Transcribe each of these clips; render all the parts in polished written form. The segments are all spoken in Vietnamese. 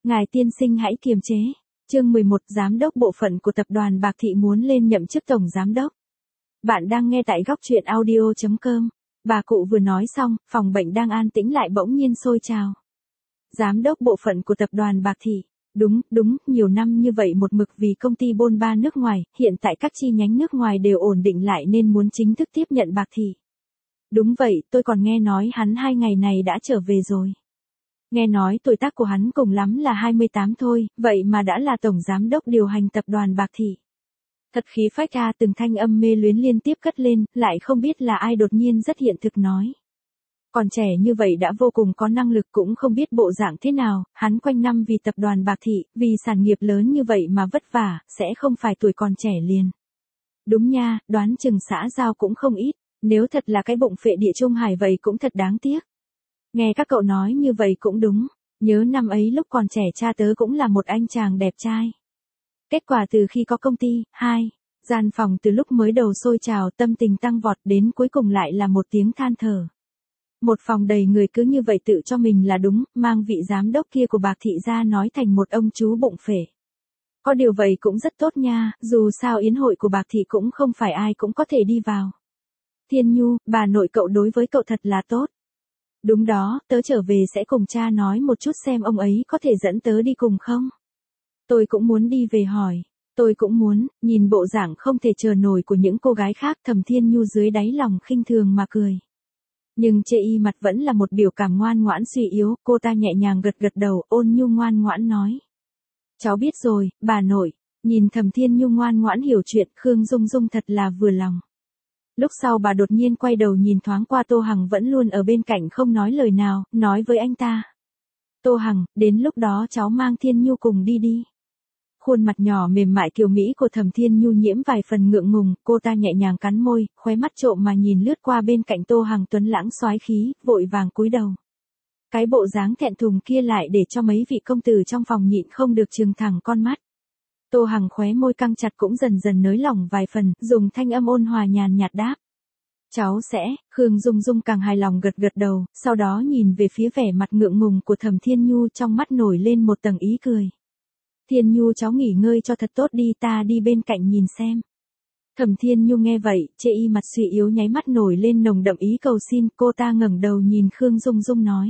Ngài tiên sinh hãy kiềm chế. Chương 11, Giám đốc bộ phận của tập đoàn Bạc Thị muốn lên nhậm chức tổng giám đốc. Bạn đang nghe tại góc truyện audio.com. Bà cụ vừa nói xong, phòng bệnh đang an tĩnh lại bỗng nhiên sôi trào. Giám đốc bộ phận của tập đoàn Bạc Thị. Đúng, nhiều năm như vậy một mực vì công ty bôn ba nước ngoài, hiện tại các chi nhánh nước ngoài đều ổn định lại nên muốn chính thức tiếp nhận Bạc Thị. Đúng vậy, tôi còn nghe nói hắn 2 ngày này đã trở về rồi. Nghe nói tuổi tác của hắn cùng lắm là 28 thôi, vậy mà đã là tổng giám đốc điều hành tập đoàn Bạc Thị. Thật khí phách a, từng thanh âm mê luyến liên tiếp cất lên, lại không biết là ai đột nhiên rất hiện thực nói. Còn trẻ như vậy đã vô cùng có năng lực, cũng không biết bộ dạng thế nào, hắn quanh năm vì tập đoàn Bạc Thị, vì sản nghiệp lớn như vậy mà vất vả, sẽ không phải tuổi còn trẻ liền. Đúng nha, đoán chừng xã giao cũng không ít, nếu thật là cái bụng phệ địa Trung Hải vậy cũng thật đáng tiếc. Nghe các cậu nói như vậy cũng đúng, nhớ năm ấy lúc còn trẻ cha tớ cũng là một anh chàng đẹp trai. Kết quả từ khi có công ty, gian phòng từ lúc mới đầu sôi trào tâm tình tăng vọt đến cuối cùng lại là một tiếng than thở. Một phòng đầy người cứ như vậy tự cho mình là đúng, mang vị giám đốc kia của Bạc Thị ra nói thành một ông chú bụng phệ. Có điều vậy cũng rất tốt nha, dù sao yến hội của Bạc Thị cũng không phải ai cũng có thể đi vào. Thiên Nhu, bà nội cậu đối với cậu thật là tốt. Đúng đó, tớ trở về sẽ cùng cha nói một chút xem ông ấy có thể dẫn tớ đi cùng không. Tôi cũng muốn đi về hỏi. Tôi cũng muốn, nhìn bộ dạng không thể chờ nổi của những cô gái khác, Thẩm Thiên Nhu dưới đáy lòng khinh thường mà cười. Nhưng chê y mặt vẫn là một biểu cảm ngoan ngoãn suy yếu, cô ta nhẹ nhàng gật gật đầu, ôn nhu ngoan ngoãn nói. Cháu biết rồi, bà nội. Nhìn Thẩm Thiên Nhu ngoan ngoãn hiểu chuyện, Khương Dung Dung thật là vừa lòng. Lúc sau bà đột nhiên quay đầu nhìn thoáng qua Tô Hằng vẫn luôn ở bên cạnh không nói lời nào, nói với anh ta. Tô Hằng, đến lúc đó cháu mang Thiên Nhu cùng đi đi. Khuôn mặt nhỏ mềm mại kiều mỹ của Thẩm Thiên Nhu nhiễm vài phần ngượng ngùng, cô ta nhẹ nhàng cắn môi, khóe mắt trộm mà nhìn lướt qua bên cạnh Tô Hằng tuấn lãng soái khí, vội vàng cúi đầu. Cái bộ dáng thẹn thùng kia lại để cho mấy vị công tử trong phòng nhịn không được trừng thẳng con mắt. Tô Hằng khóe môi căng chặt cũng dần dần nới lỏng vài phần, dùng thanh âm ôn hòa nhàn nhạt đáp. Cháu sẽ, Khương Dung Dung càng hài lòng gật gật đầu, sau đó nhìn về phía vẻ mặt ngượng ngùng của Thẩm Thiên Nhu, trong mắt nổi lên một tầng ý cười. Thiên Nhu cháu nghỉ ngơi cho thật tốt đi, ta đi bên cạnh nhìn xem. Thẩm Thiên Nhu nghe vậy, chê y mặt suy yếu nháy mắt nổi lên nồng đậm ý cầu xin, cô ta ngẩng đầu nhìn Khương Dung Dung nói.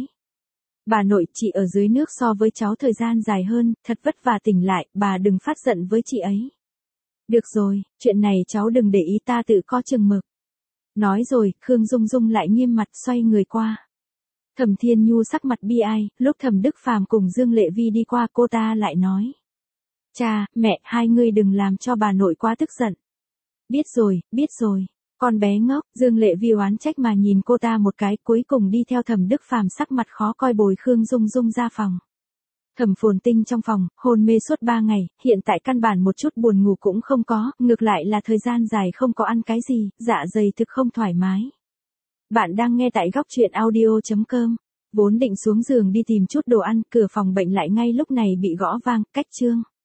Bà nội, chị ở dưới nước so với cháu thời gian dài hơn, thật vất vả tỉnh lại, bà đừng phát giận với chị ấy. Được rồi, chuyện này cháu đừng để ý, ta tự có chừng mực. Nói rồi, Khương Dung Dung lại nghiêm mặt xoay người qua. Thẩm Thiên Nhu sắc mặt bi ai, lúc Thẩm Đức Phàm cùng Dương Lệ Vi đi qua cô ta lại nói. Cha, mẹ, hai người đừng làm cho bà nội quá tức giận. Biết rồi, con bé ngốc, Dương Lệ Vi oán trách mà nhìn cô ta một cái, cuối cùng đi theo Thẩm Đức Phàm sắc mặt khó coi bồi Khương Dung Dung ra phòng. Thẩm Phồn Tinh trong phòng, hôn mê suốt 3 ngày, hiện tại căn bản một chút buồn ngủ cũng không có, ngược lại là thời gian dài không có ăn cái gì, dạ dày thực không thoải mái. Bạn đang nghe tại góc truyện audio.com. Vốn định xuống giường đi tìm chút đồ ăn, cửa phòng bệnh lại ngay lúc này bị gõ vang, cách chương.